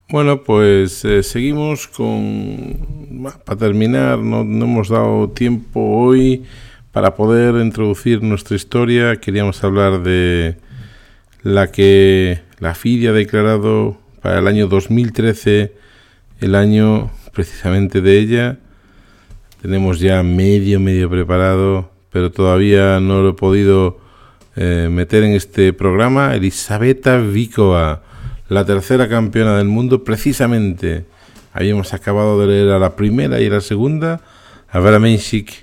Bueno, pues seguimos para terminar, no hemos dado tiempo hoy para poder introducir nuestra historia. Queríamos hablar de la que la FIDE ha declarado para el año 2013, el año precisamente de ella. Tenemos ya medio preparado, pero todavía no lo he podido meter en este programa. Elisaveta Vikova, la tercera campeona del mundo. Precisamente habíamos acabado de leer a la primera y a la segunda, a Vera Mensik.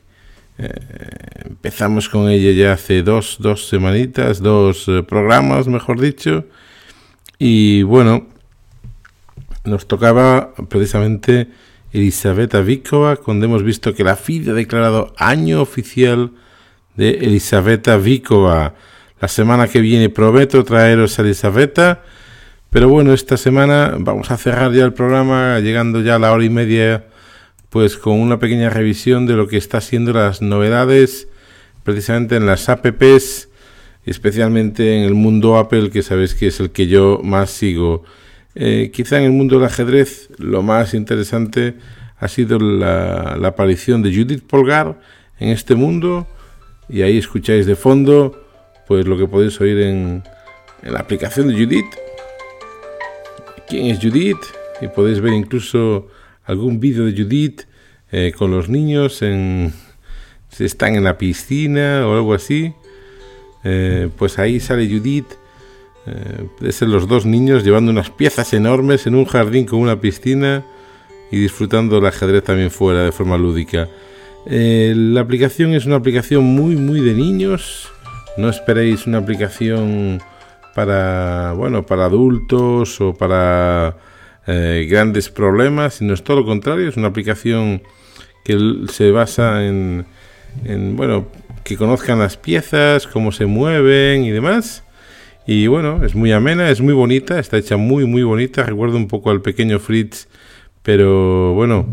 Empezamos con ella ya hace dos semanitas, dos programas, mejor dicho. Y bueno, nos tocaba precisamente Elisaveta Vikova, cuando hemos visto que la FIDE ha declarado año oficial de Elisaveta Vikova. La semana que viene prometo traeros a Elisaveta, pero bueno, esta semana vamos a cerrar ya el programa, llegando ya a la hora y media, pues con una pequeña revisión de lo que está siendo las novedades, precisamente en las apps, especialmente en el mundo Apple, que sabéis que es el que yo más sigo. Quizá en el mundo del ajedrez lo más interesante ha sido la aparición de Judith Polgar en este mundo, y ahí escucháis de fondo pues lo que podéis oír en la aplicación de Judith. ¿Quién es Judith? Y podéis ver incluso algún vídeo de Judith con los niños si están en la piscina o algo así. Pues ahí sale Judith, de ser los dos niños llevando unas piezas enormes en un jardín con una piscina y disfrutando del ajedrez también fuera de forma lúdica. La aplicación es una aplicación muy de niños. No esperéis una aplicación para adultos o para grandes problemas, sino es todo lo contrario. Es una aplicación que se basa en que conozcan las piezas, cómo se mueven y demás. Y bueno, es muy amena, es muy bonita, está hecha muy bonita. Recuerda un poco al pequeño Fritz, pero bueno,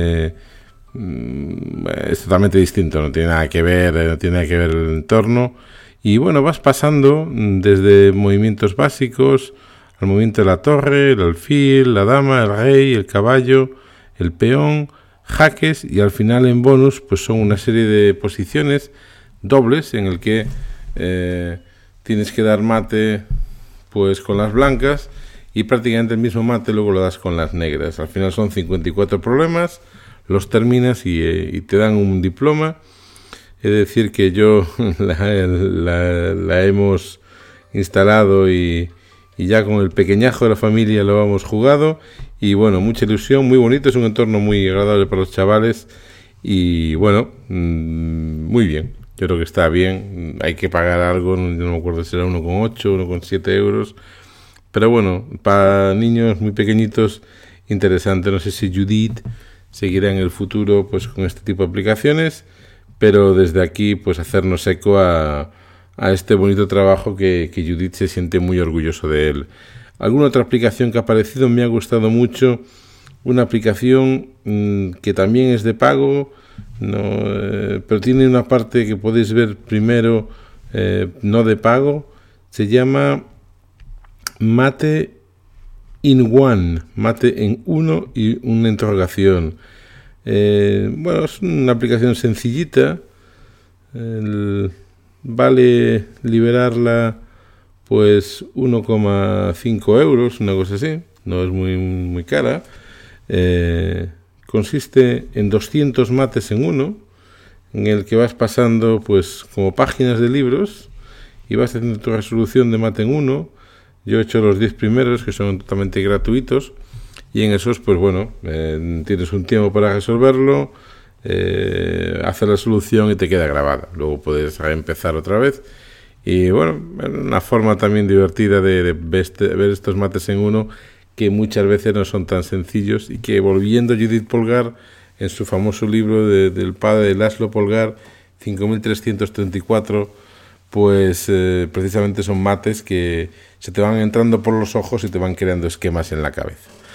es totalmente distinto, no tiene nada que ver el entorno. Y bueno, vas pasando desde movimientos básicos al movimiento de la torre, el alfil, la dama, el rey, el caballo, el peón, jaques, y al final en bonus pues son una serie de posiciones dobles en el que tienes que dar mate pues con las blancas, y prácticamente el mismo mate luego lo das con las negras. Al final son 54 problemas, los terminas y te dan un diploma. Es decir que yo la hemos instalado y ya con el pequeñajo de la familia lo hemos jugado, y bueno, mucha ilusión, muy bonito, es un entorno muy agradable para los chavales, y bueno, muy bien, yo creo que está bien. Hay que pagar algo, no me acuerdo si era 1,8, 1,7 euros, pero bueno, para niños muy pequeñitos, interesante. No sé si Judith seguirá en el futuro pues con este tipo de aplicaciones, pero desde aquí pues hacernos eco a este bonito trabajo que Judith se siente muy orgulloso de él. Alguna otra aplicación que ha aparecido me ha gustado mucho, una aplicación que también es de pago, pero tiene una parte que podéis ver primero, no de pago. Se llama Mate in One, mate en uno y una interrogación. Bueno, es una aplicación sencillita. Vale liberarla pues 1,5 euros, una cosa así, no es muy cara. Consiste en 200 mates en uno, en el que vas pasando pues como páginas de libros y vas haciendo tu resolución de mate en uno. Yo he hecho los 10 primeros, que son totalmente gratuitos, y en esos pues bueno, tienes un tiempo para resolverlo, hacer la solución y te queda grabada. Luego puedes empezar otra vez. Y bueno, una forma también divertida de ver estos mates en uno, que muchas veces no son tan sencillos, y que, volviendo a Judith Polgar en su famoso libro del padre de Laszlo Polgar, 5334, pues precisamente son mates que se te van entrando por los ojos y te van creando esquemas en la cabeza.